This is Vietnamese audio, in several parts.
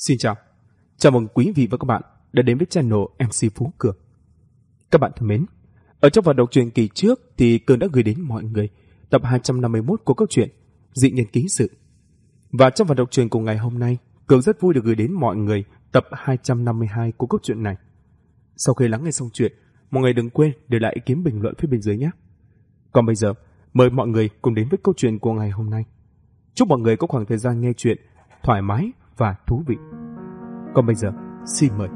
Xin chào mừng quý vị và các bạn đã đến với channel MC Phú Cường. Các bạn thân mến, ở trong phần đọc truyện kỳ trước thì Cường đã gửi đến mọi người tập 251 của câu chuyện Dị Nhân Ký Sự. Và trong phần đọc truyện của ngày hôm nay, Cường rất vui được gửi đến mọi người tập 252 của câu chuyện này. Sau khi lắng nghe xong chuyện, mọi người đừng quên để lại ý kiến bình luận phía bên dưới nhé. Còn bây giờ, mời mọi người cùng đến với câu chuyện của ngày hôm nay. Chúc mọi người có khoảng thời gian nghe chuyện thoải mái và thú vị. Còn bây giờ, xin mời.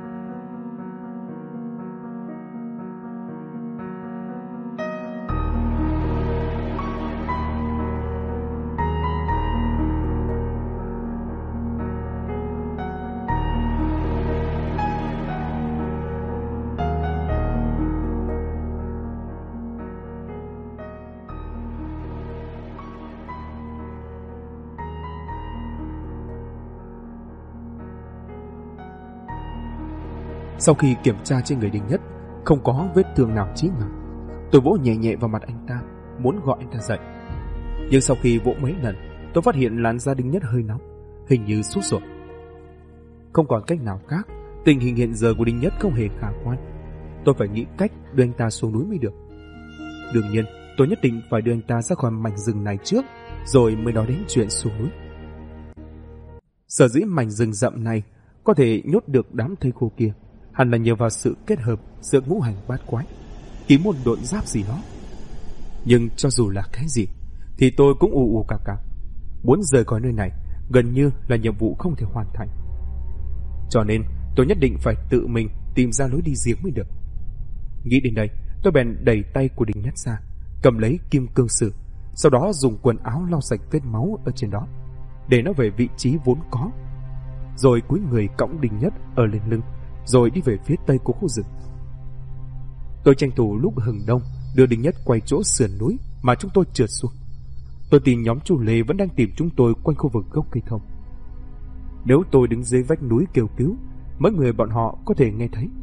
Sau khi kiểm tra trên người Đinh Nhất, không có vết thương nào chí mạng, tôi vỗ nhẹ nhẹ vào mặt anh ta, muốn gọi anh ta dậy. Nhưng sau khi vỗ mấy lần, tôi phát hiện làn da Đinh Nhất hơi nóng, hình như sốt ruột. Không còn cách nào khác, tình hình hiện giờ của Đinh Nhất không hề khả quan. Tôi phải nghĩ cách đưa anh ta xuống núi mới được. Đương nhiên, tôi nhất định phải đưa anh ta ra khỏi mảnh rừng này trước, rồi mới nói đến chuyện xuống núi. Sở dĩ mảnh rừng rậm này có thể nhốt được đám thây khô kia, hẳn là nhờ vào sự kết hợp giữa ngũ hành bát quái, kiếm môn độn giáp gì đó. Nhưng cho dù là cái gì, thì tôi cũng ù cạc. Muốn rời khỏi nơi này gần như là nhiệm vụ không thể hoàn thành. Cho nên tôi nhất định phải tự mình tìm ra lối đi riêng mới được. Nghĩ đến đây, tôi bèn đẩy tay của Đinh Nhất ra, cầm lấy kim cương sử, sau đó dùng quần áo lau sạch vết máu ở trên đó, để nó về vị trí vốn có. Rồi cúi người cõng Đinh Nhất ở lên lưng, rồi đi về phía tây của khu rừng. Tôi tranh thủ lúc hừng đông đưa Đinh Nhất quay chỗ sườn núi mà chúng tôi trượt xuống. Tôi tìm nhóm Chu Lê vẫn đang tìm chúng tôi quanh khu vực gốc cây thông. Nếu tôi đứng dưới vách núi kêu cứu, mấy người bọn họ có thể nghe thấy.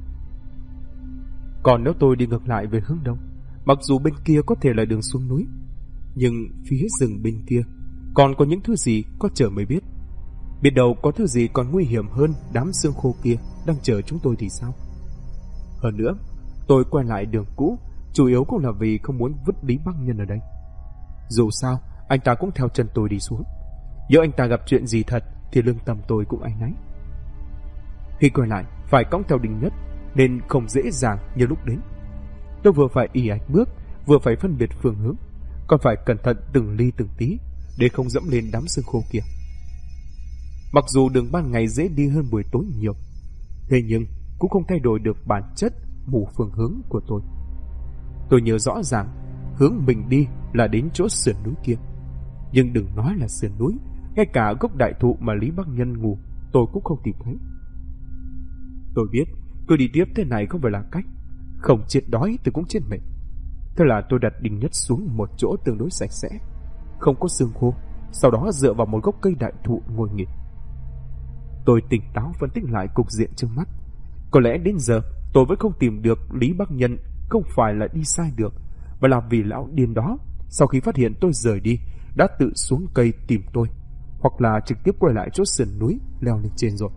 Còn nếu tôi đi ngược lại về hướng đông, mặc dù bên kia có thể là đường xuống núi, nhưng phía rừng bên kia còn có những thứ gì có chờ mới biết. Biết đâu có thứ gì còn nguy hiểm hơn đám xương khô kia đang chờ chúng tôi thì sao? Hơn nữa, tôi quay lại đường cũ chủ yếu cũng là vì không muốn vứt Lý Bắc Nhân ở đây. Dù sao, anh ta cũng theo chân tôi đi xuống. Nếu anh ta gặp chuyện gì thật thì lương tâm tôi cũng áy náy. Khi quay lại, phải cõng theo Đinh Nhất nên không dễ dàng như lúc đến. Tôi vừa phải ì ạch bước, vừa phải phân biệt phương hướng, còn phải cẩn thận từng ly từng tí để không dẫm lên đám xương khô kia. Mặc dù đường ban ngày dễ đi hơn buổi tối nhiều, thế nhưng cũng không thay đổi được bản chất mù phương hướng của tôi. Tôi nhớ rõ ràng hướng mình đi là đến chỗ sườn núi kia, nhưng đừng nói là sườn núi, ngay cả gốc đại thụ mà Lý Bắc Nhân ngủ tôi cũng không tìm thấy. Tôi biết cứ đi tiếp thế này không phải là cách, không chết đói tôi cũng chết mệt. Thế là tôi đặt Đinh Nhất xuống một chỗ tương đối sạch sẽ, không có xương khô, sau đó dựa vào một gốc cây đại thụ ngồi nghỉ. Tôi tỉnh táo phân tích lại cục diện trước mắt. Có lẽ đến giờ tôi vẫn không tìm được Lý Bắc Nhân, không phải là đi sai được, mà là vì lão điên đó sau khi phát hiện tôi rời đi đã tự xuống cây tìm tôi, hoặc là trực tiếp quay lại chỗ sườn núi leo lên trên rồi.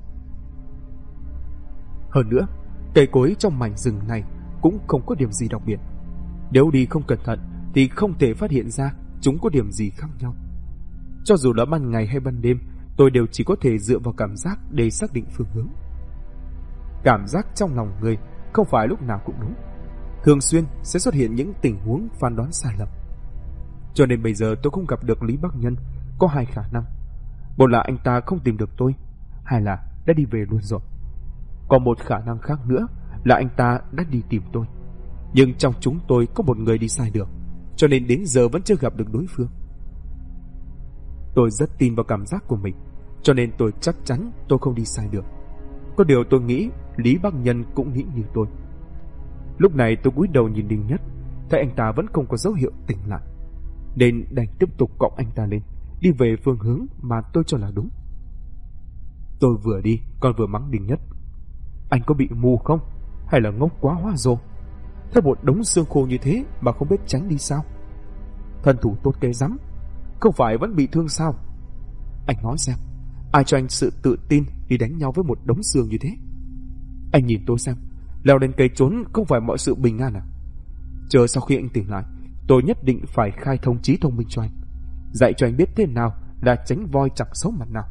Hơn nữa, cây cối trong mảnh rừng này cũng không có điểm gì đặc biệt. Nếu đi không cẩn thận thì không thể phát hiện ra chúng có điểm gì khác nhau. Cho dù là ban ngày hay ban đêm, tôi đều chỉ có thể dựa vào cảm giác để xác định phương hướng. Cảm giác trong lòng người không phải lúc nào cũng đúng, thường xuyên sẽ xuất hiện những tình huống phán đoán sai lầm. Cho nên bây giờ tôi không gặp được Lý Bắc Nhân có hai khả năng: một là anh ta không tìm được tôi, hai là đã đi về luôn rồi. Còn một khả năng khác nữa là anh ta đã đi tìm tôi, nhưng trong chúng tôi có một người đi sai đường, cho nên đến giờ vẫn chưa gặp được đối phương. Tôi rất tin vào cảm giác của mình, cho nên tôi chắc chắn tôi không đi sai đường. Có điều tôi nghĩ Lý Bắc Nhân cũng nghĩ như tôi. Lúc này tôi cúi đầu nhìn Đinh Nhất, thấy anh ta vẫn không có dấu hiệu tỉnh lại, nên đành tiếp tục cõng anh ta lên, đi về phương hướng mà tôi cho là đúng. Tôi vừa đi còn vừa mắng Đinh Nhất: anh có bị mù không? Hay là ngốc quá hóa rồ? Thấy một đống xương khô như thế mà không biết tránh đi sao? Thân thủ tốt cái rắm, không phải vẫn bị thương sao? Anh nói xem, Ai cho anh sự tự tin đi đánh nhau với một đống xương như thế? Anh nhìn tôi xem, leo lên cây trốn không phải mọi sự bình an à? Chờ sau khi anh tỉnh lại, tôi nhất định phải khai thông trí thông minh cho anh, dạy cho anh biết thế nào là tránh voi chẳng xấu mặt nào.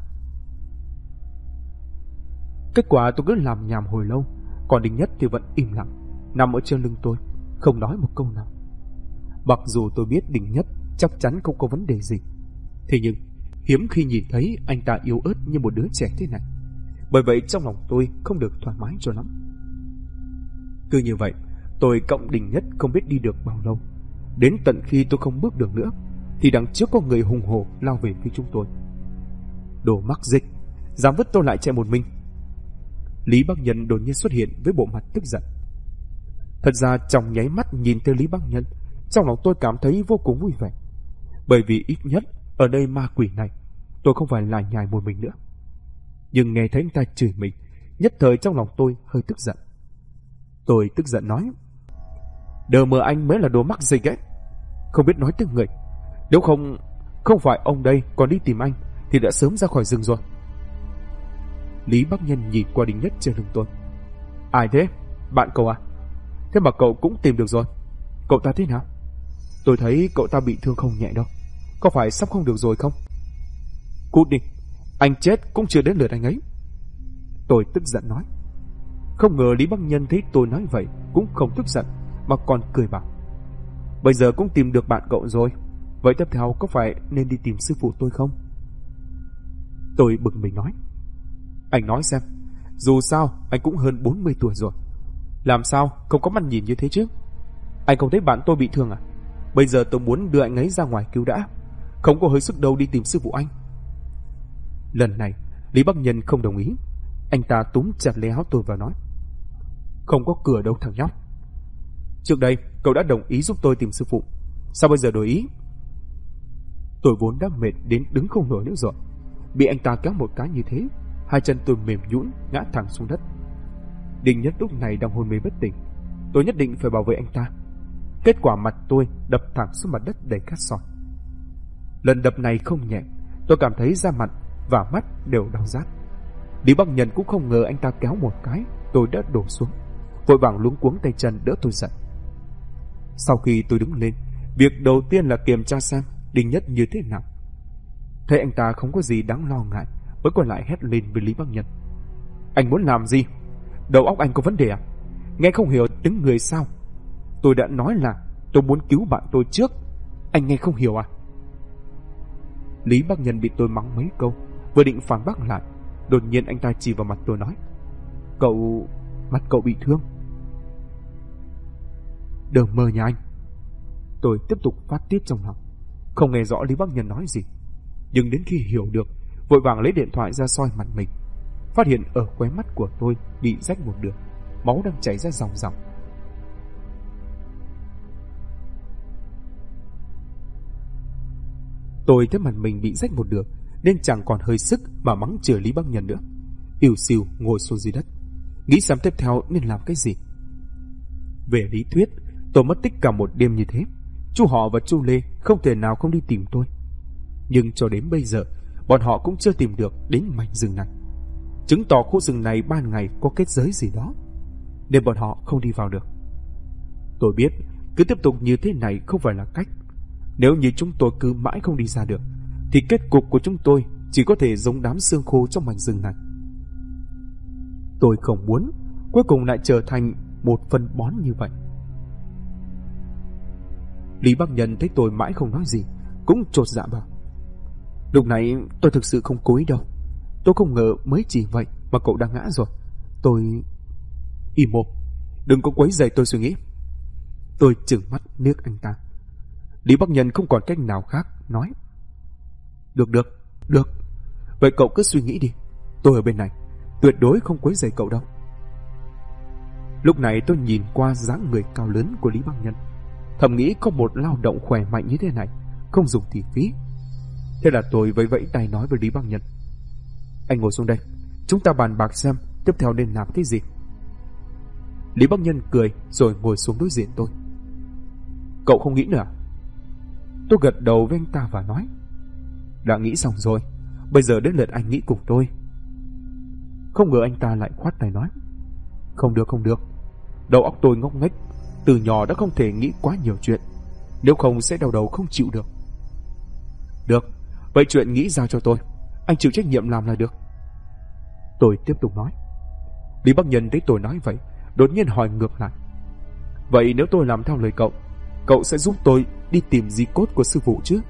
Kết quả tôi cứ làm nhảm hồi lâu, còn Đinh Nhất thì vẫn im lặng, nằm ở trên lưng tôi, không nói một câu nào. Mặc dù tôi biết Đinh Nhất chắc chắn không có vấn đề gì, thế nhưng hiếm khi nhìn thấy anh ta yếu ớt như một đứa trẻ thế này. Bởi vậy trong lòng tôi không được thoải mái cho lắm. Cứ như vậy, tôi cộng Đinh Nhất không biết đi được bao lâu. Đến tận khi tôi không bước được nữa, thì đằng trước có người hùng hổ lao về phía chúng tôi. Đồ mắc dịch, dám vứt tôi lại chạy một mình. Lý Bắc Nhân đột nhiên xuất hiện với bộ mặt tức giận. Thật ra trong nháy mắt nhìn thấy Lý Bắc Nhân, trong lòng tôi cảm thấy vô cùng vui vẻ. Bởi vì ít nhất ở đây ma quỷ này, tôi không phải lải nhải một mình nữa. Nhưng nghe thấy anh ta chửi mình, nhất thời trong lòng tôi hơi tức giận. Tôi tức giận nói: đờ mờ anh mới là đồ mắc dịch ấy, không biết nói tiếng người. Nếu không phải ông đây còn đi tìm anh thì đã sớm ra khỏi rừng rồi. Lý Bắc Nhân nhìn qua Đinh Nhất trên lưng tôi. Ai thế? Bạn cậu à? Thế mà cậu cũng tìm được rồi. Cậu ta thế nào? Tôi thấy cậu ta bị thương không nhẹ đâu. Có phải sắp không được rồi không? Cút đi, anh chết cũng chưa đến lượt anh ấy. Tôi tức giận nói. Không ngờ Lý Bắc Nhân thấy tôi nói vậy cũng không tức giận, mà còn cười bảo: bây giờ cũng tìm được bạn cậu rồi, vậy tiếp theo có phải nên đi tìm sư phụ tôi không? Tôi bực mình nói: anh nói xem, dù sao anh cũng hơn 40 tuổi rồi, làm sao không có mắt nhìn như thế chứ? Anh không thấy bạn tôi bị thương à? Bây giờ tôi muốn đưa anh ấy ra ngoài cứu đã, không có hơi sức đâu đi tìm sư phụ anh. Lần này Lý Bắc Nhân không đồng ý. Anh ta túm chặt lấy áo tôi và nói: không có cửa đâu thằng nhóc. Trước đây cậu đã đồng ý giúp tôi tìm sư phụ, sao bây giờ đổi ý? Tôi vốn đã mệt đến đứng không nổi nữa rồi, bị anh ta kéo một cái như thế, hai chân tôi mềm nhũn ngã thẳng xuống đất. Đinh Nhất lúc này đang hôn mê bất tỉnh, tôi nhất định phải bảo vệ anh ta. Kết quả mặt tôi đập thẳng xuống mặt đất đầy cát sỏi. Lần đập này không nhẹ, tôi cảm thấy da mặt và mắt đều đau rát. Lý Bắc Nhân cũng không ngờ anh ta kéo một cái tôi đã đổ xuống, vội vàng luống cuống tay chân đỡ tôi dậy. Sau khi tôi đứng lên, việc đầu tiên là kiểm tra xem Đinh Nhất như thế nào. Thấy anh ta không có gì đáng lo ngại, mới còn lại hét lên với Lý Bắc Nhân: anh muốn làm gì? Đầu óc anh có vấn đề à? Nghe không hiểu tiếng người sao? Tôi đã nói là tôi muốn cứu bạn tôi trước, anh nghe không hiểu à? Lý Bắc Nhân bị tôi mắng mấy câu, vừa định phản bác lại, đột nhiên anh ta chỉ vào mặt tôi nói: mặt cậu bị thương. Đờ mờ nhà anh. Tôi tiếp tục phát tiết trong lòng, không nghe rõ Lý Bắc Nhân nói gì, nhưng đến khi hiểu được, vội vàng lấy điện thoại ra soi mặt mình, phát hiện ở khóe mắt của tôi bị rách một đường, máu đang chảy ra ròng ròng. Tôi thấy mặt mình bị rách một đường nên chẳng còn hơi sức mà mắng chửi Lý Bắc Nhân nữa, ỉu xìu ngồi xuống dưới đất, nghĩ xem tiếp theo nên làm cái gì. Về lý thuyết, tôi mất tích cả một đêm như thế, chú họ và chú Lê không thể nào không đi tìm tôi. Nhưng cho đến bây giờ, bọn họ cũng chưa tìm được đến mảnh rừng này, chứng tỏ khu rừng này ban ngày có kết giới gì đó, nên bọn họ không đi vào được. Tôi biết cứ tiếp tục như thế này không phải là cách. Nếu như chúng tôi cứ mãi không đi ra được, thì kết cục của chúng tôi chỉ có thể giống đám xương khô trong mảnh rừng này. Tôi không muốn cuối cùng lại trở thành một phân bón như vậy. Lý Bắc Nhân thấy tôi mãi không nói gì, cũng chột dạ bảo: lúc này tôi thực sự không cố ý đâu, tôi không ngờ mới chỉ vậy mà cậu đã ngã rồi. Tôi... Im mồm, đừng có quấy rầy tôi suy nghĩ. Tôi trừng mắt liếc anh ta. Lý Bắc Nhân không còn cách nào khác, nói: Được. Vậy cậu cứ suy nghĩ đi, tôi ở bên này, tuyệt đối không quấy rầy cậu đâu. Lúc này tôi nhìn qua dáng người cao lớn của Lý Bắc Nhân, thầm nghĩ có một lao động khỏe mạnh như thế này không dùng thì phí. Thế là tôi vẫy vẫy tay nói với Lý Bắc Nhân: anh ngồi xuống đây, chúng ta bàn bạc xem tiếp theo nên làm cái gì. Lý Bắc Nhân cười rồi ngồi xuống đối diện tôi. Cậu không nghĩ nữa? Tôi gật đầu với anh ta và nói: đã nghĩ xong rồi, Bây giờ đến lượt anh nghĩ cùng tôi. Không ngờ anh ta lại khoát tay nói: Không được. Đầu óc tôi ngốc nghếch, từ nhỏ đã không thể nghĩ quá nhiều chuyện, nếu không sẽ đau đầu không chịu được. Được, vậy chuyện nghĩ giao cho tôi, anh chịu trách nhiệm làm là được. Tôi tiếp tục nói. Lý Bắc Nhân thấy tôi nói vậy, đột nhiên hỏi ngược lại: Vậy nếu tôi làm theo lời cậu sẽ giúp tôi đi tìm di cốt của sư phụ chứ?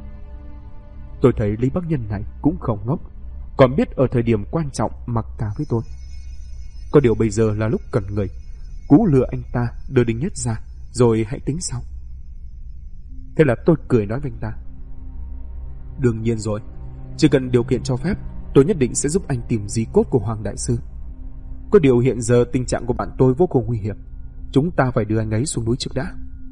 Tôi thấy Lý Bắc Nhân này cũng không ngốc, còn biết ở thời điểm quan trọng mặc cả với tôi. Có điều bây giờ là lúc cần người, cú lừa anh ta đưa Đinh Nhất ra, rồi hãy tính sau. Thế là tôi cười nói với anh ta: Đương nhiên rồi, chỉ cần điều kiện cho phép, tôi nhất định sẽ giúp anh tìm di cốt của Hoàng Đại Sư. Có điều hiện giờ tình trạng của bạn tôi vô cùng nguy hiểm, chúng ta phải đưa anh ấy xuống núi trước đã.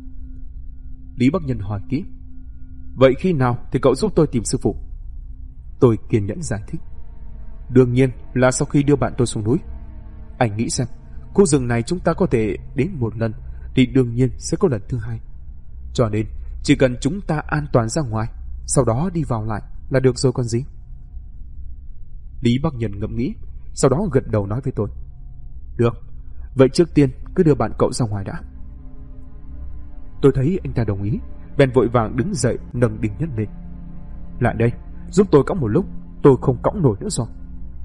Lý Bắc Nhân hỏi kỹ: Vậy khi nào thì cậu giúp tôi tìm sư phụ? Tôi kiên nhẫn giải thích: Đương nhiên là sau khi đưa bạn tôi xuống núi. Anh nghĩ xem, khu rừng này chúng ta có thể đến một lần thì đương nhiên sẽ có lần thứ hai. Cho nên chỉ cần chúng ta an toàn ra ngoài, sau đó đi vào lại là được rồi còn gì. Lý Bắc Nhân ngẫm nghĩ, sau đó gật đầu nói với tôi: Được, vậy trước tiên cứ đưa bạn cậu ra ngoài đã. Tôi thấy anh ta đồng ý, bèn vội vàng đứng dậy nâng Đinh Nhất lên. Lại đây, giúp tôi cõng một lúc, tôi không cõng nổi nữa rồi.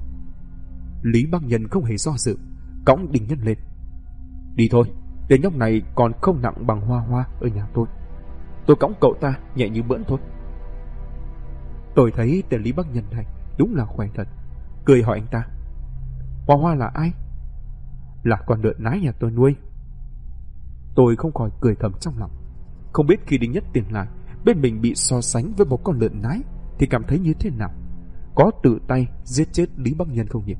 Lý Bắc Nhân không hề do dự, cõng Đinh Nhất lên. Đi thôi, tên nhóc này còn không nặng bằng Hoa Hoa ở nhà tôi. Tôi cõng cậu ta nhẹ như bỡn thôi. Tôi thấy tên Lý Bắc Nhân này đúng là khỏe thật, cười hỏi anh ta: Hoa Hoa là ai? Là con lợn nái nhà tôi nuôi. Tôi không khỏi cười thầm trong lòng, không biết khi Đinh Nhất tiền lại bên mình bị so sánh với một con lợn nái thì cảm thấy như thế nào, có tự tay giết chết Lý Bắc Nhân không nhỉ?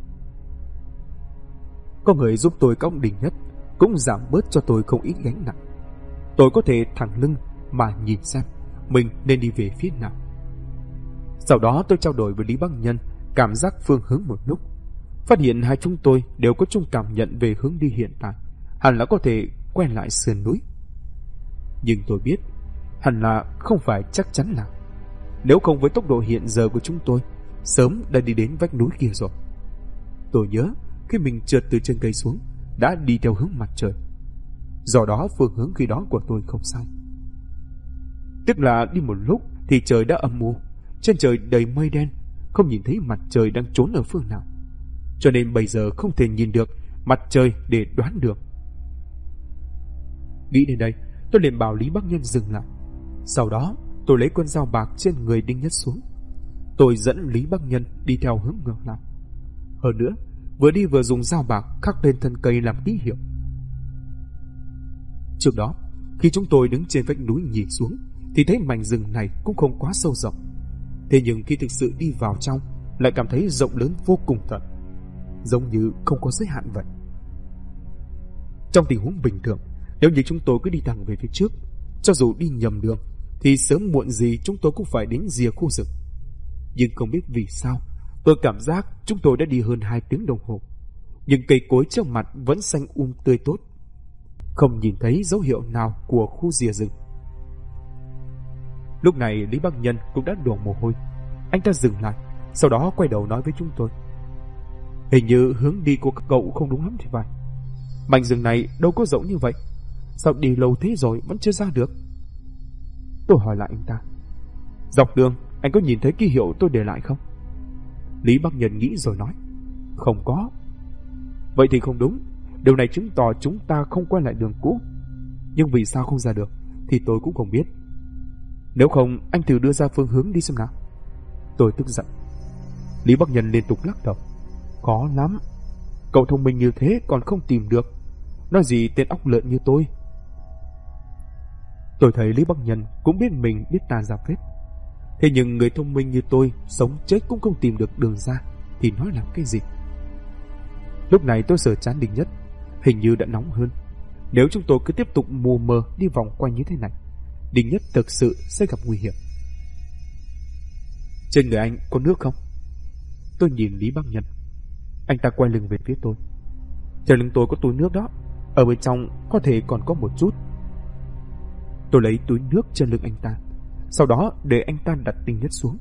Có người giúp tôi cõng Đinh Nhất cũng giảm bớt cho tôi không ít gánh nặng. Tôi có thể thẳng lưng mà nhìn xem mình nên đi về phía nào. Sau đó tôi trao đổi với Lý Bắc Nhân cảm giác phương hướng một lúc, phát hiện hai chúng tôi đều có chung cảm nhận về hướng đi hiện tại, hẳn là có thể quay lại sườn núi. Nhưng tôi biết hẳn là không phải chắc chắn nào, nếu không với tốc độ hiện giờ của chúng tôi sớm đã đi đến vách núi kia rồi. Tôi nhớ khi mình trượt từ trên cây xuống đã đi theo hướng mặt trời, do đó phương hướng khi đó của tôi không sai. Tức là đi một lúc thì trời đã âm u, trên trời đầy mây đen, không nhìn thấy mặt trời đang trốn ở phương nào, cho nên bây giờ không thể nhìn được mặt trời để đoán được. Nghĩ đến đây, tôi liền bảo Lý Bắc Nhân dừng lại. Sau đó tôi lấy con dao bạc trên người Đinh Nhất xuống. Tôi dẫn Lý Bắc Nhân đi theo hướng ngược lại. Hơn nữa, vừa đi vừa dùng dao bạc khắc lên thân cây làm ký hiệu. Trước đó, khi chúng tôi đứng trên vách núi nhìn xuống thì thấy mảnh rừng này cũng không quá sâu rộng. Thế nhưng khi thực sự đi vào trong lại cảm thấy rộng lớn vô cùng thật, giống như không có giới hạn vậy. Trong tình huống bình thường, nếu như chúng tôi cứ đi thẳng về phía trước, cho dù đi nhầm đường thì sớm muộn gì chúng tôi cũng phải đến rìa khu rừng. Nhưng không biết vì sao, tôi cảm giác chúng tôi đã đi hơn 2 tiếng đồng hồ, nhưng cây cối trước mặt vẫn xanh tươi tốt, không nhìn thấy dấu hiệu nào của khu rìa rừng. Lúc này Lý Bắc Nhân cũng đã đổ mồ hôi. Anh ta dừng lại, sau đó quay đầu nói với chúng tôi: Hình như hướng đi của các cậu không đúng lắm thì phải. Mảnh rừng này đâu có rộng như vậy, sao đi lâu thế rồi vẫn chưa ra được? Tôi hỏi lại anh ta: Dọc đường anh có nhìn thấy ký hiệu tôi để lại không? Lý Bắc Nhân nghĩ rồi nói: Không có. Vậy thì không đúng, điều này chứng tỏ chúng ta không quay lại đường cũ. Nhưng vì sao không ra được thì tôi cũng không biết. Nếu không anh thử đưa ra phương hướng đi xem nào. Tôi tức giận. Lý Bắc Nhân liên tục lắc đầu: Khó lắm, cậu thông minh như thế còn không tìm được, nói gì tên óc lợn như tôi. Tôi thấy Lý Bắc Nhân cũng biết mình biết ta ra phết. Thế nhưng người thông minh như tôi sống chết cũng không tìm được đường ra thì nói làm cái gì? Lúc này tôi sờ trán Đinh Nhất, hình như đã nóng hơn. Nếu chúng tôi cứ tiếp tục mù mờ đi vòng quanh như thế này, Đinh Nhất thực sự sẽ gặp nguy hiểm. Trên người anh có nước không? Tôi nhìn Lý Bắc Nhân. Anh ta quay lưng về phía tôi. Trên lưng tôi có túi nước đó, ở bên trong có thể còn có một chút. Tôi lấy túi nước trên lưng anh ta, sau đó để anh ta đặt Đinh Nhất xuống,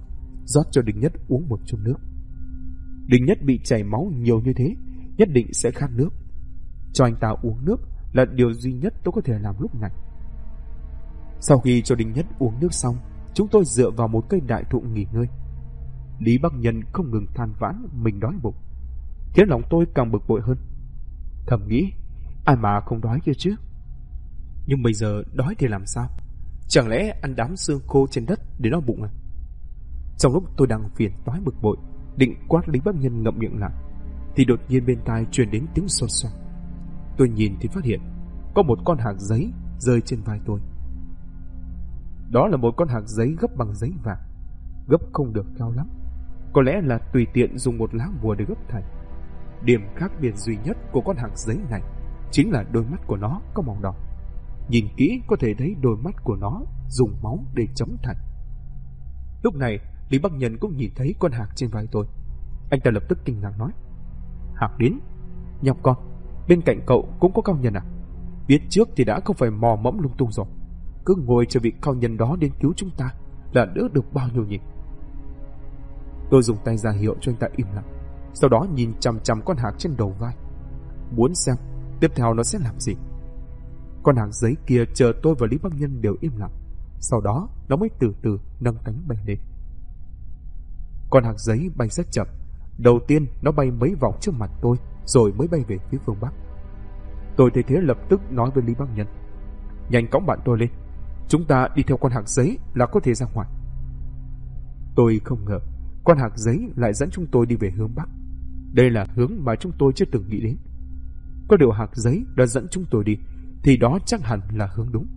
rót cho Đinh Nhất uống một chung nước. Đinh Nhất bị chảy máu nhiều như thế, nhất định sẽ khát nước. Cho anh ta uống nước là điều duy nhất tôi có thể làm lúc này. Sau khi cho Đinh Nhất uống nước xong, chúng tôi dựa vào một cây đại thụ nghỉ ngơi. Lý Bắc Nhân không ngừng than vãn mình đói bụng, khiến lòng tôi càng bực bội hơn. Thầm nghĩ, ai mà không đói kia chứ. Nhưng bây giờ đói thì làm sao? Chẳng lẽ ăn đám xương khô trên đất để no bụng à? Trong lúc tôi đang phiền toái bực bội, định quát Lý Bắc Nhân ngậm miệng lại, thì đột nhiên bên tai truyền đến tiếng xôn xao. Tôi nhìn thì phát hiện có một con hạc giấy rơi trên vai tôi. Đó là một con hạc giấy gấp bằng giấy vàng, gấp không được cao lắm, có lẽ là tùy tiện dùng một lá bùa để gấp thành. Điểm khác biệt duy nhất của con hạc giấy này chính là đôi mắt của nó có màu đỏ. Nhìn kỹ có thể thấy đôi mắt của nó dùng máu để chấm thành. Lúc này Lý Bắc Nhân cũng nhìn thấy con hạc trên vai tôi. Anh ta lập tức kinh ngạc nói: Hạc đến, nhóc con, bên cạnh cậu cũng có cao nhân à? Biết trước thì đã không phải mò mẫm lung tung rồi, cứ ngồi chờ vị cao nhân đó đến cứu chúng ta là đỡ được bao nhiêu nhỉ? Tôi dùng tay ra hiệu cho anh ta im lặng, sau đó nhìn chằm chằm con hạc trên đầu vai, muốn xem tiếp theo nó sẽ làm gì. Con hạc giấy kia chờ tôi và Lý Bắc Nhân đều im lặng, sau đó nó mới từ từ nâng cánh bay lên. Con hạc giấy bay rất chậm. Đầu tiên nó bay mấy vòng trước mặt tôi, rồi mới bay về phía phương Bắc. Tôi thấy thế lập tức nói với Lý Bắc Nhân: Nhanh cõng bạn tôi lên, chúng ta đi theo con hạc giấy là có thể ra ngoài. Tôi không ngờ con hạc giấy lại dẫn chúng tôi đi về hướng Bắc. Đây là hướng mà chúng tôi chưa từng nghĩ đến. Có điều hạc giấy đã dẫn chúng tôi đi thì đó chắc hẳn là hướng đúng.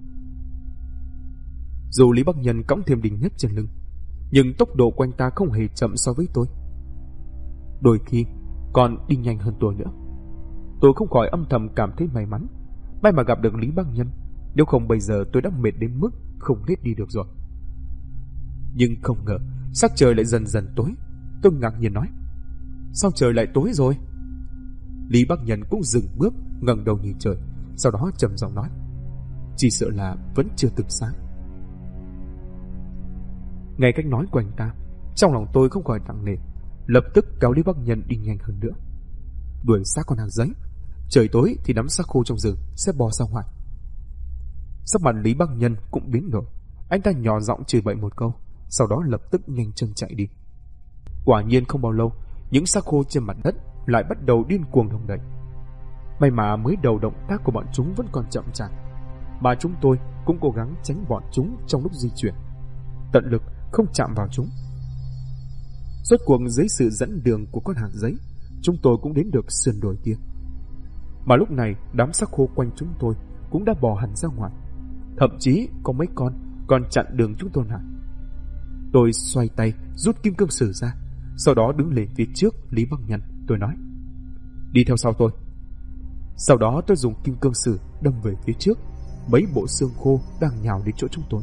Dù Lý Bắc Nhân cõng thêm Đinh Nhất trên lưng, nhưng tốc độ của anh ta không hề chậm so với tôi, đôi khi còn đi nhanh hơn tôi nữa. Tôi không khỏi âm thầm cảm thấy may mắn, may mà gặp được Lý Bắc Nhân, nếu không bây giờ tôi đã mệt đến mức không hết đi được rồi. Nhưng không ngờ sắc trời lại dần dần tối. Tôi ngạc nhiên nói: Sao trời lại tối rồi? Lý Bắc Nhân cũng dừng bước, ngẩng đầu nhìn trời, sau đó trầm giọng nói: Chỉ sợ là vẫn chưa từng sáng. Nghe cách nói của anh ta, trong lòng tôi không khỏi nặng nề, lập tức kéo Lý Bắc Nhân đi nhanh hơn nữa, đuổi sát con hạc giấy. Trời tối thì nắm xác khô trong rừng sẽ bò ra ngoài. Sắc mặt Lý Bắc Nhân cũng biến đổi, anh ta nhỏ giọng chửi bậy một câu, sau đó lập tức nhanh chân chạy đi. Quả nhiên không bao lâu, những xác khô trên mặt đất lại bắt đầu điên cuồng động đậy. May mà mới đầu động tác của bọn chúng vẫn còn chậm chạp, mà chúng tôi cũng cố gắng tránh bọn chúng trong lúc di chuyển, tận lực không chạm vào chúng. Rốt cuộc dưới sự dẫn đường của con hạc giấy, chúng tôi cũng đến được sườn đồi kia. Mà lúc này đám xác khô quanh chúng tôi cũng đã bò hẳn ra ngoài, thậm chí có mấy con còn chặn đường chúng tôi lại. Tôi xoay tay rút kim cương sử ra, sau đó đứng lên phía trước Lý Bắc Nhân. Tôi nói: Đi theo sau tôi. Sau đó tôi dùng kim cương sử đâm về phía trước mấy bộ xương khô đang nhào đến chỗ chúng tôi.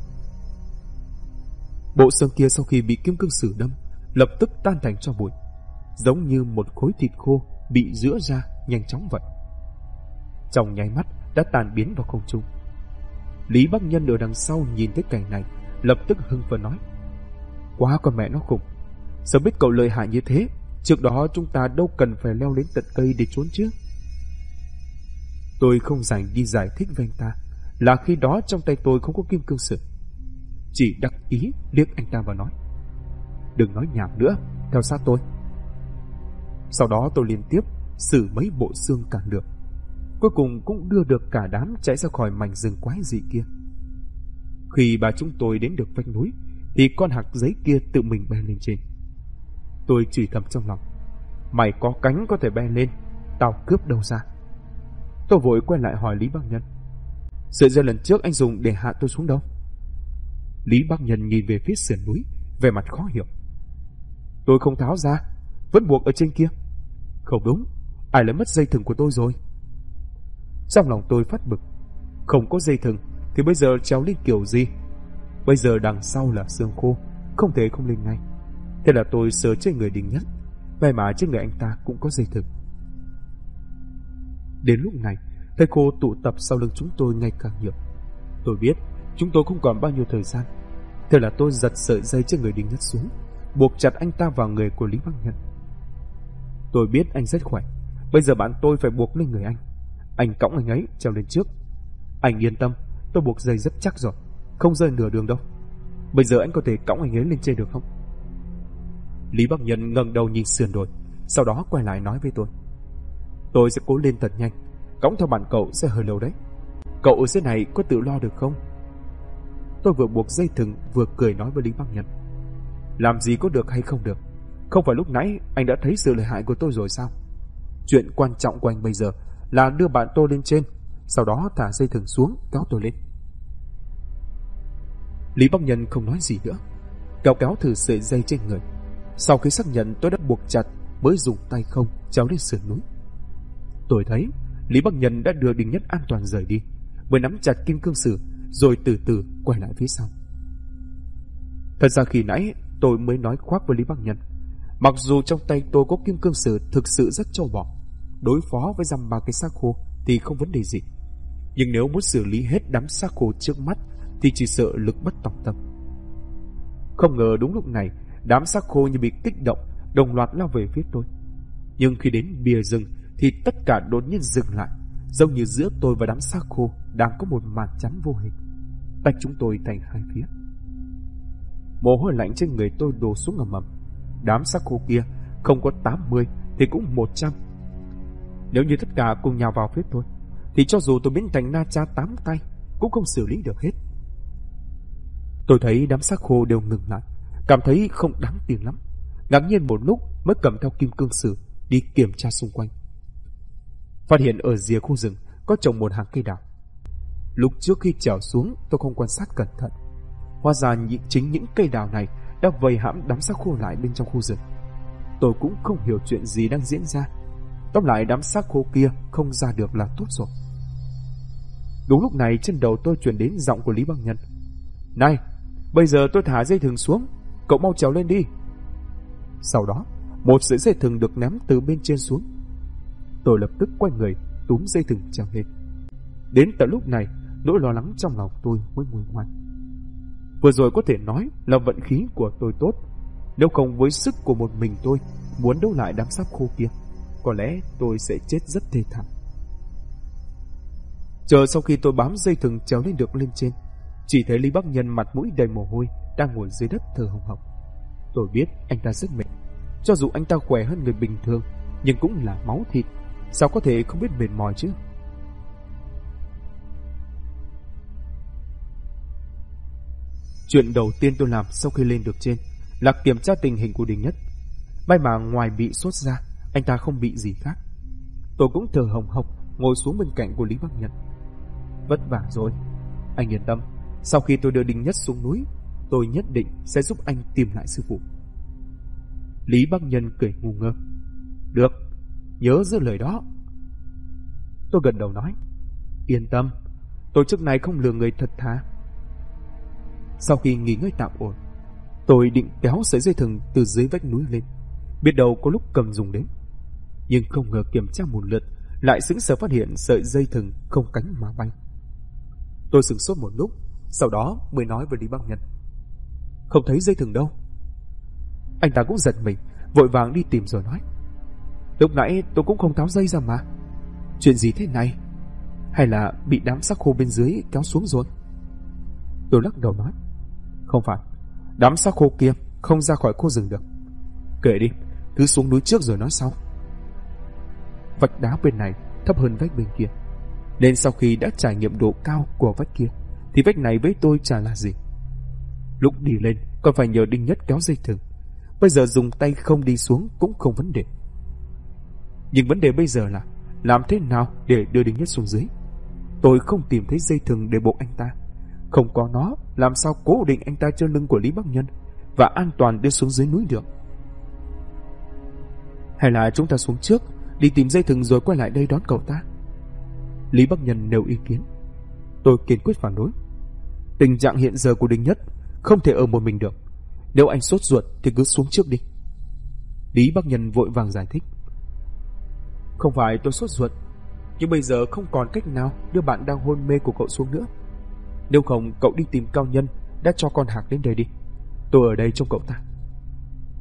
Bộ xương kia sau khi bị kim cương sử đâm lập tức tan thành tro bụi, giống như một khối thịt khô bị rữa ra nhanh chóng vậy. Trong nháy mắt đã tan biến vào không trung. Lý Bắc Nhân ở đằng sau nhìn thấy cảnh này, lập tức hưng phấn nói: Quá con mẹ nó khủng, sớm biết cậu lợi hại như thế, trước đó chúng ta đâu cần phải leo lên tận cây để trốn chứ. Tôi không dành đi giải thích với anh ta là khi đó trong tay tôi không có kim cương sử, chỉ đắc ý liếc anh ta và nói: Đừng nói nhảm nữa, theo sát tôi. Sau đó tôi liên tiếp xử mấy bộ xương cản được, cuối cùng cũng đưa được cả đám chạy ra khỏi mảnh rừng quái dị kia. Khi bà chúng tôi đến được vách núi thì con hạc giấy kia tự mình bay lên trên. Tôi chửi thầm trong lòng: Mày có cánh có thể bay lên, tao cướp đâu ra. Tôi vội quay lại hỏi Lý Bắc Nhân: Sợi dây lần trước anh dùng để hạ tôi xuống đâu? Lý Bắc Nhân nhìn về phía sườn núi, vẻ mặt khó hiểu: Tôi không tháo ra, vẫn buộc ở trên kia. Không đúng, ai lấy mất dây thừng của tôi rồi? Trong lòng tôi phát bực, không có dây thừng thì bây giờ trèo lên kiểu gì? Bây giờ đằng sau là xương khô, không thể không lên ngay. Thế là tôi sờ trên người Đinh Nhất, may mà trên người anh ta cũng có dây thừng. Đến lúc này, thầy khô tụ tập sau lưng chúng tôi ngày càng nhiều. Tôi biết chúng tôi không còn bao nhiêu thời gian, thế là tôi giật sợi dây trên người Đinh Nhất xuống, buộc chặt anh ta vào người của Lý Bắc Nhân. Tôi biết anh rất khỏe, bây giờ bạn tôi phải buộc lên người anh. Anh cõng anh ấy trèo lên trước. Anh yên tâm, tôi buộc dây rất chắc rồi, không rơi nửa đường đâu. Bây giờ anh có thể cõng anh ấy lên trên được không? Lý Bắc Nhân ngẩng đầu nhìn sườn đồi, sau đó quay lại nói với tôi sẽ cố lên thật nhanh, cõng theo bạn cậu sẽ hơi lâu đấy. Cậu ở dưới này có tự lo được không? Tôi vừa buộc dây thừng vừa cười nói với Lý Bắc Nhân. Làm gì có được hay không được, không phải lúc nãy anh đã thấy sự lợi hại của tôi rồi sao? Chuyện quan trọng của anh bây giờ là đưa bạn tôi lên trên, sau đó thả dây thừng xuống kéo tôi lên. Lý Bắc Nhân không nói gì nữa, kéo thử sợi dây trên người. Sau khi xác nhận tôi đã buộc chặt mới dùng tay không trèo lên sườn núi. Tôi thấy Lý Bắc Nhân đã đưa Đinh Nhất an toàn rời đi, mới nắm chặt kim cương sử rồi từ từ quay lại phía sau. Thật ra khi nãy tôi mới nói khoác với Lý Bắc Nhân, mặc dù trong tay tôi có kim cương sử thực sự rất trâu bò, đối phó với dăm ba cái xác khô thì không vấn đề gì, nhưng nếu muốn xử lý hết đám xác khô trước mắt thì chỉ sợ lực bất tòng tâm. Không ngờ đúng lúc này đám xác khô như bị kích động, đồng loạt lao về phía tôi. Nhưng khi đến bìa rừng thì tất cả đột nhiên dừng lại, giống như giữa tôi và đám xác khô đang có một màn chắn vô hình, tách chúng tôi thành hai phía. Mồ hôi lạnh trên người tôi đổ xuống ầm ầm. Đám xác khô kia không có 80 thì cũng 100. Nếu như tất cả cùng nhào vào phía tôi thì cho dù tôi biến thành Na Cha 8 tay cũng không xử lý được hết. Tôi thấy đám xác khô đều ngừng lại, cảm thấy không đáng tiền lắm, ngạc nhiên một lúc mới cầm theo kim cương sử đi kiểm tra xung quanh. Phát hiện ở rìa khu rừng có trồng một hàng cây đào. Lúc trước khi trèo xuống tôi không quan sát cẩn thận, hóa ra chính những cây đào này đã vây hãm đám xác khô lại bên trong khu rừng. Tôi cũng không hiểu chuyện gì đang diễn ra. Tóm lại đám xác khô kia không ra được là tốt rồi. Đúng lúc này trên đầu tôi truyền đến giọng của Lý Bắc Nhân. Này, bây giờ tôi thả dây thừng xuống, cậu mau trèo lên đi. Sau đó một sợi dây thừng được ném từ bên trên xuống. Tôi lập tức quay người túm dây thừng trèo lên. Đến tận lúc này nỗi lo lắng trong lòng tôi mới nguôi ngoai. Vừa rồi có thể nói là vận khí của tôi tốt, nếu không với sức của một mình tôi muốn đấu lại đám xác khô kia, có lẽ tôi sẽ chết rất thê thảm. Chờ sau khi tôi bám dây thừng trèo lên được lên trên, chỉ thấy Lý Bắc Nhân mặt mũi đầy mồ hôi đang ngồi dưới đất thở hồng hộc. Tôi biết anh ta rất mệt, cho dù anh ta khỏe hơn người bình thường nhưng cũng là máu thịt, sao có thể không biết mệt mỏi chứ. Chuyện đầu tiên tôi làm sau khi lên được trên là kiểm tra tình hình của Đình Nhất. May mà ngoài bị sốt ra, anh ta không bị gì khác. Tôi cũng thở hồng hộc ngồi xuống bên cạnh của Lý Bắc Nhân. Vất vả rồi, anh yên tâm, sau khi tôi đưa Đình Nhất xuống núi, tôi nhất định sẽ giúp anh tìm lại sư phụ. Lý Bắc Nhân cười ngu ngơ. Được, nhớ giữ lời đó. Tôi gật đầu nói. Yên tâm, tôi trước này không lừa người thật thà. Sau khi nghỉ ngơi tạm ổn, tôi định kéo sợi dây thừng từ dưới vách núi lên, biết đâu có lúc cầm dùng đến. Nhưng không ngờ kiểm tra một lượt lại sững sờ phát hiện sợi dây thừng không cánh mà bay. Tôi sửng sốt một lúc, sau đó mới nói với Lý Bắc Nhân. Không thấy dây thừng đâu. Anh ta cũng giật mình, vội vàng đi tìm rồi nói. Lúc nãy tôi cũng không tháo dây ra mà. Chuyện gì thế này? Hay là bị đám xác khô bên dưới kéo xuống rồi? Tôi lắc đầu nói. Không phải, đám xác khô kia không ra khỏi khu rừng được. Kệ đi, cứ xuống núi trước rồi nói sau. Vách đá bên này thấp hơn vách bên kia, nên sau khi đã trải nghiệm độ cao của vách kia thì vách này với tôi chả là gì. Lúc đi lên còn phải nhờ Đinh Nhất kéo dây thừng, bây giờ dùng tay không đi xuống cũng không vấn đề. Nhưng vấn đề bây giờ là làm thế nào để đưa Đinh Nhất xuống dưới. Tôi không tìm thấy dây thừng để buộc anh ta, không có nó làm sao cố định anh ta trên lưng của Lý Bắc Nhân và an toàn đưa xuống dưới núi được. Hay là chúng ta xuống trước, đi tìm dây thừng rồi quay lại đây đón cậu ta? Lý Bắc Nhân nêu ý kiến. Tôi kiên quyết phản đối. Tình trạng hiện giờ của Đinh Nhất không thể ở một mình được, nếu anh sốt ruột thì cứ xuống trước đi. Lý Bắc Nhân vội vàng giải thích. Không phải tôi sốt ruột, nhưng bây giờ không còn cách nào đưa bạn đang hôn mê của cậu xuống nữa. Nếu không cậu đi tìm cao nhân đã cho con Hạc đến đây đi, tôi ở đây trông cậu ta.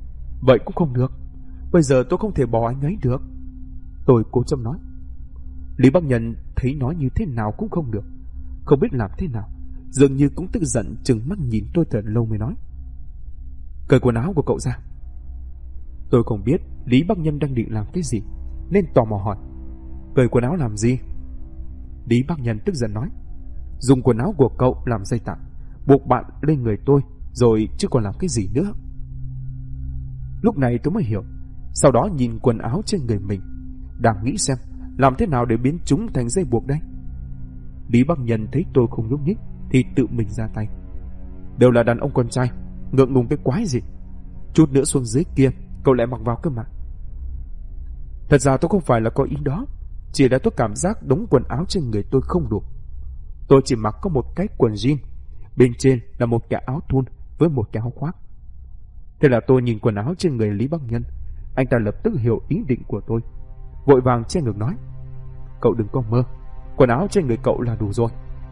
Vậy cũng không được. Bây giờ tôi không thể bỏ anh ấy được. Tôi cố chấp nói. Lý Bắc Nhân thấy nói như thế nào cũng không được, không biết làm thế nào, dường như cũng tức giận trừng mắt nhìn tôi thật lâu mới nói. Cởi quần áo của cậu ra. Tôi không biết Lý Bắc Nhân đang định làm cái gì nên tò mò hỏi. Cởi quần áo làm gì? Lý Bắc Nhân tức giận nói. Dùng quần áo của cậu làm dây tặng, buộc bạn lên người tôi, rồi chứ còn làm cái gì nữa. Lúc này tôi mới hiểu. Sau đó nhìn quần áo trên người mình, đang nghĩ xem làm thế nào để biến chúng thành dây buộc đây. Lý Bắc Nhân thấy tôi không nhúc nhích thì tự mình ra tay. Đều là đàn ông con trai, ngượng ngùng cái quái gì. Chút nữa xuống dưới kia cậu lại mặc vào cơ mà. Thật ra tôi không phải là có ý đó, chỉ là tôi cảm giác đống quần áo trên người tôi không đủ. Tôi chỉ mặc có một cái quần jean, bên trên là một cái áo thun với một cái áo khoác. Thế là tôi nhìn quần áo trên người Lý Bắc Nhân. Anh ta lập tức hiểu ý định của tôi, vội vàng che ngực nói. Cậu đừng có mơ, quần áo trên người cậu là đủ rồi.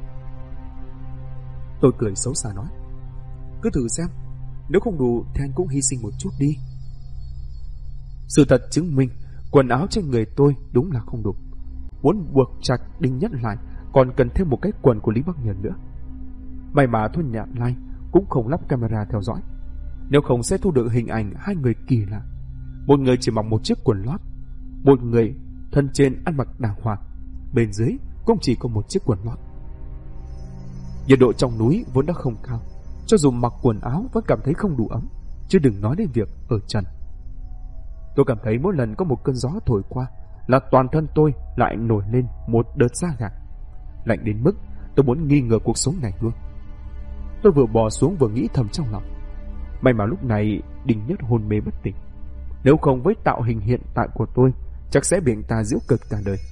Tôi cười xấu xa nói. Cứ thử xem, nếu không đủ thì anh cũng hy sinh một chút đi. Sự thật chứng minh quần áo trên người tôi đúng là không đủ. Muốn buộc chặt đinh nhất lại còn cần thêm một cái quần của Lý Bắc Nhân nữa. May mà thôi Nhạn Lai cũng không lắp camera theo dõi, nếu không sẽ thu được hình ảnh hai người kỳ lạ. Một người chỉ mặc một chiếc quần lót, một người thân trên ăn mặc đàng hoàng, bên dưới cũng chỉ có một chiếc quần lót. Nhiệt độ trong núi vốn đã không cao, cho dù mặc quần áo vẫn cảm thấy không đủ ấm, chứ đừng nói đến việc ở trần. Tôi cảm thấy mỗi lần có một cơn gió thổi qua là toàn thân tôi lại nổi lên một đợt da gà, lạnh đến mức tôi muốn nghi ngờ cuộc sống này luôn. Tôi vừa bò xuống vừa nghĩ thầm trong lòng. May mà lúc này Đinh Nhất hôn mê bất tỉnh, nếu không với tạo hình hiện tại của tôi chắc sẽ bị anh ta giễu cợt cả đời.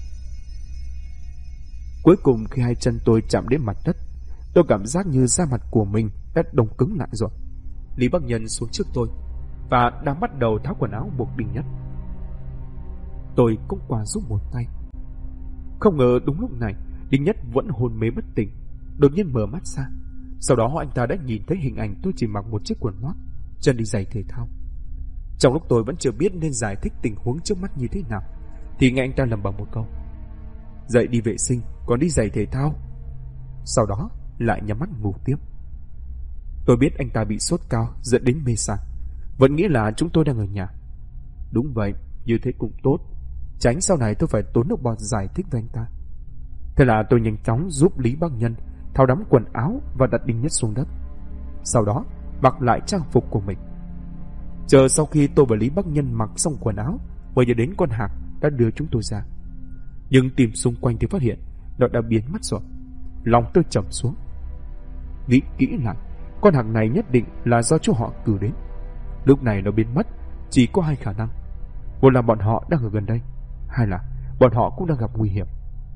Cuối cùng khi hai chân tôi chạm đến mặt đất, tôi cảm giác như da mặt của mình đã đông cứng lại rồi. Lý Bắc Nhân xuống trước tôi và đang bắt đầu tháo quần áo buộc Đinh Nhất. Tôi cũng qua giúp một tay. Không ngờ đúng lúc này Đinh Nhất vẫn hôn mê bất tỉnh, đột nhiên mở mắt ra. Sau đó anh ta đã nhìn thấy hình ảnh tôi chỉ mặc một chiếc quần lót, chân đi giày thể thao. Trong lúc tôi vẫn chưa biết nên giải thích tình huống trước mắt như thế nào, thì nghe anh ta lẩm bẩm một câu. Dậy đi vệ sinh, còn đi giày thể thao. Sau đó lại nhắm mắt ngủ tiếp. Tôi biết anh ta bị sốt cao dẫn đến mê sảng, vẫn nghĩ là chúng tôi đang ở nhà. Đúng vậy, như thế cũng tốt, tránh sau này tôi phải tốn nước bọt giải thích với anh ta. Thế là tôi nhanh chóng giúp Lý Bắc Nhân tháo đắm quần áo và đặt Đinh Nhất xuống đất. Sau đó mặc lại trang phục của mình. Chờ sau khi tôi và Lý Bắc Nhân mặc xong quần áo mới nhớ đến con hạc đã đưa chúng tôi ra. Nhưng tìm xung quanh thì phát hiện nó đã biến mất rồi. Lòng tôi trầm xuống. Nghĩ kỹ lại, con hạc này nhất định là do chú họ cử đến. Lúc này nó biến mất chỉ có hai khả năng. Một là bọn họ đang ở gần đây, hai là bọn họ cũng đang gặp nguy hiểm.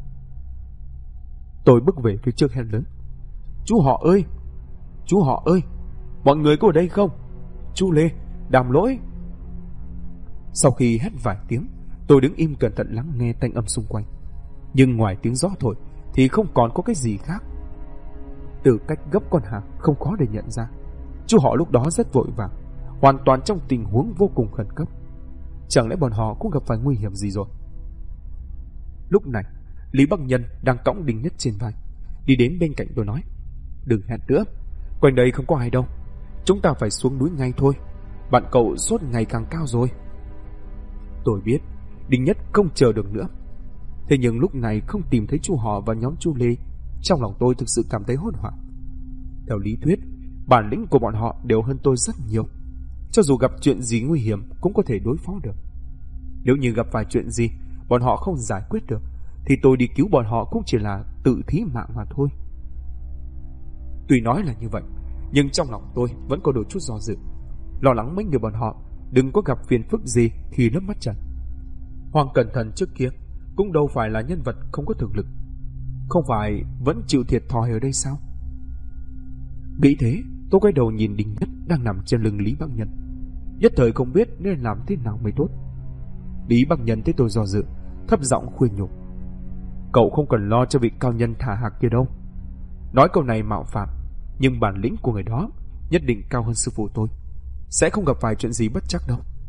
Tôi bước về phía trước hét lớn. Chú họ ơi! Chú họ ơi! Mọi người có ở đây không? Chú Lê, Đàm Lỗi! Sau khi hét vài tiếng, tôi đứng im cẩn thận lắng nghe thanh âm xung quanh. Nhưng ngoài tiếng gió thổi thì không còn có cái gì khác. Từ cách gấp con hạc không khó để nhận ra, chú họ lúc đó rất vội vàng, hoàn toàn trong tình huống vô cùng khẩn cấp. Chẳng lẽ bọn họ cũng gặp phải nguy hiểm gì rồi? Lúc này Lý Bắc Nhân đang cõng Đinh Nhất trên vai, đi đến bên cạnh tôi nói. Đừng hẹn nữa, quanh đây không có ai đâu, chúng ta phải xuống núi ngay thôi. Bạn cậu sốt ngày càng cao rồi. Tôi biết Đinh Nhất không chờ được nữa. Thế nhưng lúc này không tìm thấy chú họ và nhóm chú Lê, trong lòng tôi thực sự cảm thấy hốt hoảng. Theo lý thuyết, bản lĩnh của bọn họ đều hơn tôi rất nhiều, cho dù gặp chuyện gì nguy hiểm cũng có thể đối phó được. Nếu như gặp phải chuyện gì bọn họ không giải quyết được thì tôi đi cứu bọn họ cũng chỉ là tự thí mạng mà thôi. Tuy nói là như vậy, nhưng trong lòng tôi vẫn có đôi chút do dự, lo lắng mấy người bọn họ đừng có gặp phiền phức gì khi lớp mắt trần. Hoàng Cẩn Thận trước kia cũng đâu phải là nhân vật không có thực lực, không phải vẫn chịu thiệt thòi ở đây sao? Nghĩ thế, tôi quay đầu nhìn Đinh Nhất đang nằm trên lưng Lý Bắc Nhân, nhất thời không biết nên làm thế nào mới tốt. Lý Bắc Nhân thấy tôi do dự, thấp giọng khuyên nhủ. Cậu không cần lo cho vị cao nhân thả hạc kia đâu. Nói câu này mạo phạm, nhưng bản lĩnh của người đó nhất định cao hơn sư phụ tôi, sẽ không gặp phải chuyện gì bất trắc đâu.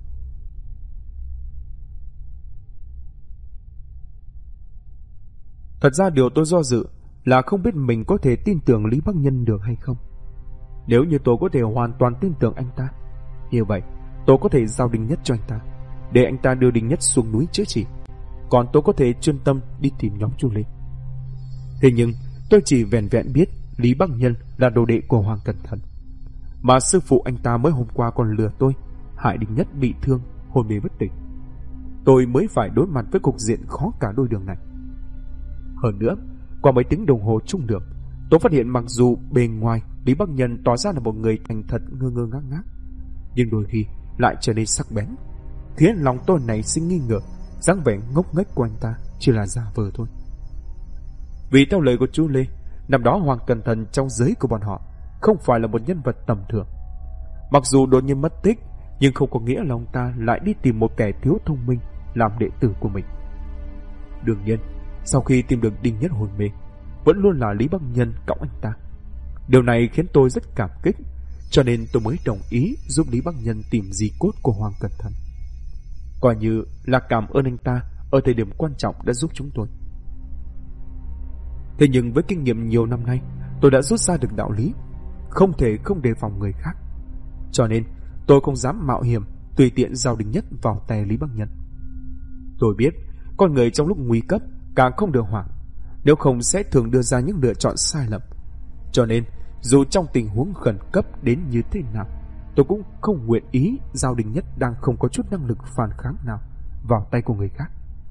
Thật ra điều tôi do dự là không biết mình có thể tin tưởng Lý Bắc Nhân được hay không. Nếu như tôi có thể hoàn toàn tin tưởng anh ta, như vậy tôi có thể giao Đinh Nhất cho anh ta, để anh ta đưa Đinh Nhất xuống núi chữa trị, còn tôi có thể chuyên tâm đi tìm nhóm Chu Lê. Thế nhưng tôi chỉ vẻn vẹn biết Lý Bắc Nhân là đồ đệ của Hoàng Cẩn Thận, mà sư phụ anh ta mới hôm qua còn lừa tôi, hại Đinh Nhất bị thương, hôn mê bất tỉnh. Tôi mới phải đối mặt với cục diện khó cả đôi đường này. Hơn nữa, qua mấy tiếng đồng hồ chung được, tôi phát hiện mặc dù bề ngoài Lý Bắc Nhân tỏ ra là một người thành thật ngơ ngơ ngác ngác, nhưng đôi khi lại trở nên sắc bén, khiến lòng tôi nảy sinh nghi ngờ dáng vẻ ngốc nghếch của anh ta chỉ là giả vờ thôi. Vì theo lời của chú Lê, năm đó Hoàng Cẩn Thận trong giới của bọn họ không phải là một nhân vật tầm thường. Mặc dù đột nhiên mất tích, nhưng không có nghĩa là ông ta lại đi tìm một kẻ thiếu thông minh làm đệ tử của mình. Đương nhiên, sau khi tìm được Đinh Nhất hồn mê, vẫn luôn là Lý Bắc Nhân cõng anh ta. Điều này khiến tôi rất cảm kích, cho nên tôi mới đồng ý giúp Lý Bắc Nhân tìm di cốt của Hoàng Cẩn Thận, coi như là cảm ơn anh ta ở thời điểm quan trọng đã giúp chúng tôi. Thế nhưng với kinh nghiệm nhiều năm nay, tôi đã rút ra được đạo lý không thể không đề phòng người khác, cho nên tôi không dám mạo hiểm tùy tiện giao Đinh Nhất vào tay Lý Bắc Nhân. Tôi biết con người trong lúc nguy cấp càng không được hoảng, nếu không sẽ thường đưa ra những lựa chọn sai lầm. Cho nên dù trong tình huống khẩn cấp đến như thế nào, tôi cũng không nguyện ý giao Đinh Nhất đang không có chút năng lực phản kháng nào vào tay của người khác.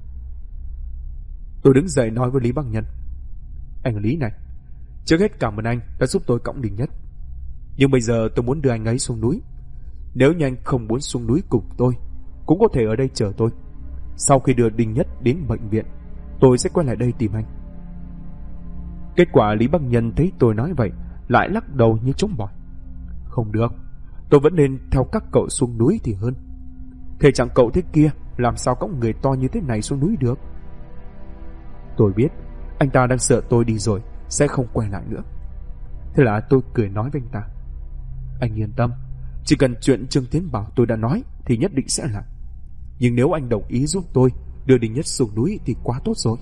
Tôi đứng dậy nói với Lý Bắc Nhân: "Anh Lý này, trước hết cảm ơn anh đã giúp tôi cõng Đinh Nhất, nhưng bây giờ tôi muốn đưa anh ấy xuống núi. Nếu như anh không muốn xuống núi cùng tôi, cũng có thể ở đây chờ tôi. Sau khi đưa Đinh Nhất đến bệnh viện, tôi sẽ quay lại đây tìm anh." Kết quả Lý Bắc Nhân thấy tôi nói vậy lại lắc đầu như trống bỏi: "Không được, tôi vẫn nên theo các cậu xuống núi thì hơn. Thể trạng cậu thế kia làm sao cõng người to như thế này xuống núi được?" Tôi biết anh ta đang sợ tôi đi rồi sẽ không quay lại nữa. Thế là tôi cười nói với anh ta: "Anh yên tâm, chỉ cần chuyện Trương Tiến bảo tôi đã nói thì nhất định sẽ làm. Nhưng nếu anh đồng ý giúp tôi đưa Đinh Nhất xuống núi thì quá tốt rồi."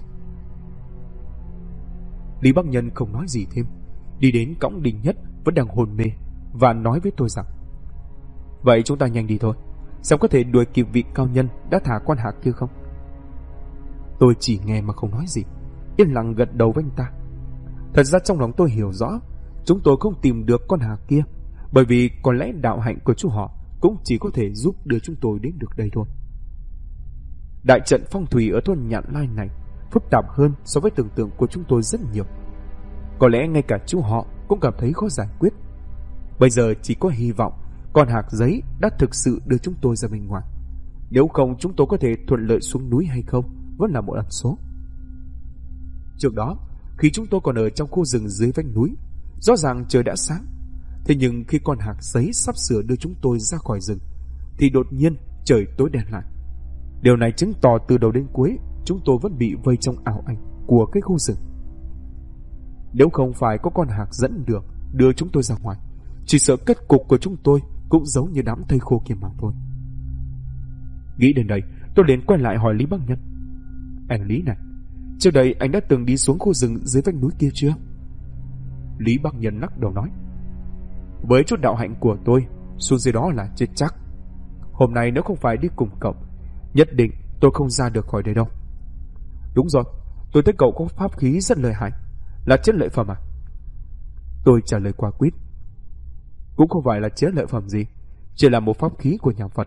Lý Bắc Nhân không nói gì thêm, đi đến cõng Đinh Nhất vẫn đang hôn mê và nói với tôi rằng: "Vậy chúng ta nhanh đi thôi, xem có thể đuổi kịp vị cao nhân đã thả con hạc kia không." Tôi chỉ nghe mà không nói gì, yên lặng gật đầu với anh ta. Thật ra trong lòng tôi hiểu rõ chúng tôi không tìm được con hạc kia, bởi vì có lẽ đạo hạnh của chú họ cũng chỉ có thể giúp đưa chúng tôi đến được đây thôi. Đại trận phong thủy ở thôn Nhạn Lai này phức tạp hơn so với tưởng tượng của chúng tôi rất nhiều. Có lẽ ngay cả chú họ cũng cảm thấy khó giải quyết. Bây giờ chỉ có hy vọng con hạc giấy đã thực sự đưa chúng tôi ra bên ngoài. Nếu không chúng tôi có thể thuận lợi xuống núi hay không vẫn là một ẩn số. Trước đó, khi chúng tôi còn ở trong khu rừng dưới vách núi, rõ ràng trời đã sáng. Thế nhưng khi con hạc giấy sắp sửa đưa chúng tôi ra khỏi rừng, thì đột nhiên trời tối đen lại. Điều này chứng tỏ từ đầu đến cuối chúng tôi vẫn bị vây trong ảo ảnh của cái khu rừng. Nếu không phải có con hạc dẫn đường đưa chúng tôi ra ngoài, chỉ sợ kết cục của chúng tôi cũng giống như đám thây khô kia mà thôi. Nghĩ đến đây, tôi liền quay lại hỏi Lý Bắc Nhân: "Anh Lý này, trước đây anh đã từng đi xuống khu rừng dưới vách núi kia chưa?" Lý Bắc Nhân lắc đầu nói: "Với chút đạo hạnh của tôi, xuống dưới đó là chết chắc. Hôm nay nếu không phải đi cùng cậu, nhất định tôi không ra được khỏi đây đâu." "Đúng rồi, tôi thấy cậu có pháp khí rất lợi hại, là chiến lợi phẩm à?" Tôi trả lời quả quyết: "Cũng không phải là chiến lợi phẩm gì, chỉ là một pháp khí của nhà Phật."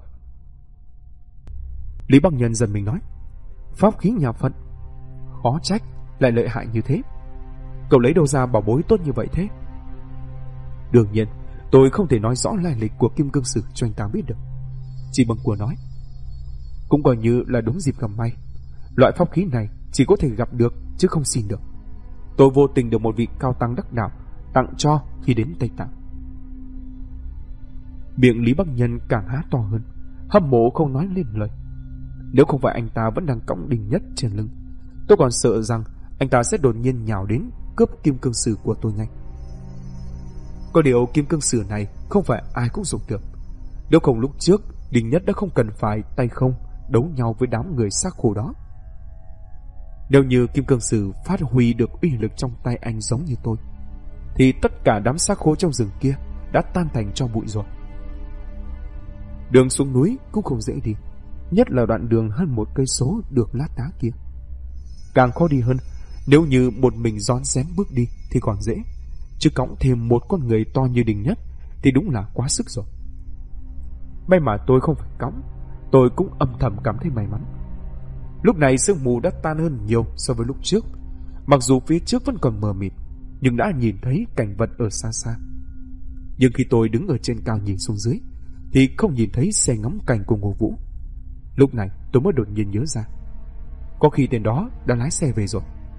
Lý Bắc Nhân giật mình nói: "Pháp khí nhà Phật? Khó trách lại lợi hại như thế. Cậu lấy đâu ra bảo bối tốt như vậy thế?" Đương nhiên tôi không thể nói rõ lai lịch của Kim Cương Sử cho anh ta biết được, chỉ bằng của nói: "Cũng coi như là đúng dịp gặp may. Loại pháp khí này chỉ có thể gặp được chứ không xin được. Tôi vô tình được một vị cao tăng đắc đạo tặng cho khi đến Tây Tạng." Miệng Lý Bắc Nhân càng há to hơn, hâm mộ không nói lên lời. Nếu không phải anh ta vẫn đang cõng Đinh Nhất trên lưng, tôi còn sợ rằng anh ta sẽ đột nhiên nhào đến cướp Kim Cương Sử của tôi ngay. Có điều Kim Cương Sử này không phải ai cũng dùng được. Nếu không lúc trước Đinh Nhất đã không cần phải tay không đấu nhau với đám người xác khổ đó. Nếu như Kim Cương Sử phát huy được uy lực trong tay anh giống như tôi, thì tất cả đám xác khô trong rừng kia đã tan thành tro bụi rồi. Đường xuống núi cũng không dễ đi, nhất là đoạn đường hơn 1 cây số được lát đá kia. Càng khó đi hơn, nếu như một mình rón rén bước đi thì còn dễ, chứ cõng thêm một con người to như Đình Nhất thì đúng là quá sức rồi. May mà tôi không phải cõng, tôi cũng âm thầm cảm thấy may mắn. Lúc này sương mù đã tan hơn nhiều so với lúc trước, mặc dù phía trước vẫn còn mờ mịt, nhưng đã nhìn thấy cảnh vật ở xa xa. Nhưng khi tôi đứng ở trên cao nhìn xuống dưới thì không nhìn thấy xe ngắm cảnh của Ngô Vũ. Lúc này tôi mới đột nhiên nhớ ra, có khi tên đó đã lái xe về rồi.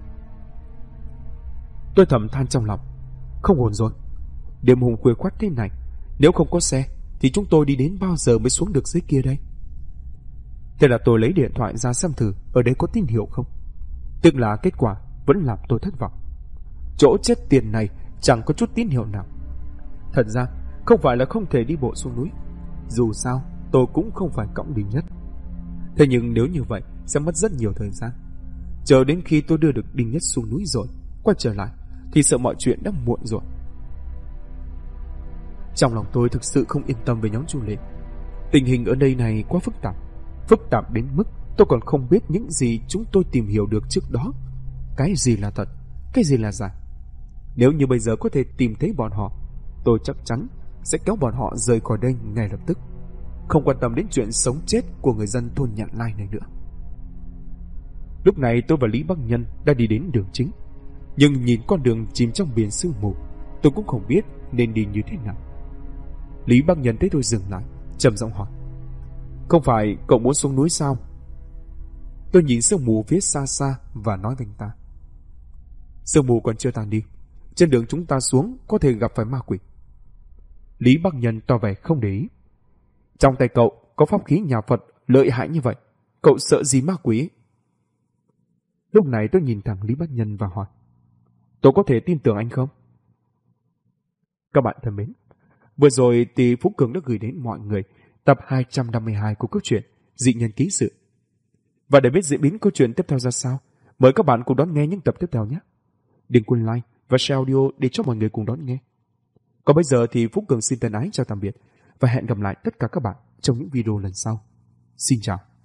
Tôi thầm than trong lòng, không ổn rồi. Đêm hôm khuya khoắt thế này, nếu không có xe thì chúng tôi đi đến bao giờ mới xuống được dưới kia đây? Thế là tôi lấy điện thoại ra xem thử ở đây có tín hiệu không. Tức là kết quả vẫn làm tôi thất vọng. Chỗ chết tiền này chẳng có chút tín hiệu nào. Thật ra không phải là không thể đi bộ xuống núi, dù sao tôi cũng không phải cõng Đình Nhất. Thế nhưng nếu như vậy sẽ mất rất nhiều thời gian. Chờ đến khi tôi đưa được Đình Nhất xuống núi rồi quay trở lại thì sợ mọi chuyện đã muộn rồi. Trong lòng tôi thực sự không yên tâm về nhóm Chu Lệ. Tình hình ở đây này quá phức tạp đến mức tôi còn không biết những gì chúng tôi tìm hiểu được trước đó, cái gì là thật, cái gì là giả. Nếu như bây giờ có thể tìm thấy bọn họ, tôi chắc chắn sẽ kéo bọn họ rời khỏi đây ngay lập tức, không quan tâm đến chuyện sống chết của người dân thôn Nhạn Lai này nữa. Lúc này tôi và Lý Bắc Nhân đã đi đến đường chính, nhưng nhìn con đường chìm trong biển sương mù, tôi cũng không biết nên đi như thế nào. Lý Bắc Nhân thấy tôi dừng lại, trầm giọng hỏi, không phải cậu muốn xuống núi sao? Tôi nhìn sương mù phía xa xa và nói với anh ta, sương mù còn chưa tan đi, trên đường chúng ta xuống có thể gặp phải ma quỷ. Lý Bắc Nhân tỏ vẻ không để ý. Trong tay cậu có pháp khí nhà Phật lợi hại như vậy, cậu sợ gì ma quỷ? Lúc này tôi nhìn thẳng Lý Bắc Nhân và hỏi, tôi có thể tin tưởng anh không? Các bạn thân mến, vừa rồi thì Phú Cường đã gửi đến mọi người tập 252 của câu chuyện Dị Nhân Ký Sự. Và để biết diễn biến câu chuyện tiếp theo ra sao, mời các bạn cùng đón nghe những tập tiếp theo nhé. Đừng quên like và share audio để cho mọi người cùng đón nghe. Còn bây giờ thì Phú Cường xin thân ái chào tạm biệt và hẹn gặp lại tất cả các bạn trong những video lần sau. Xin chào.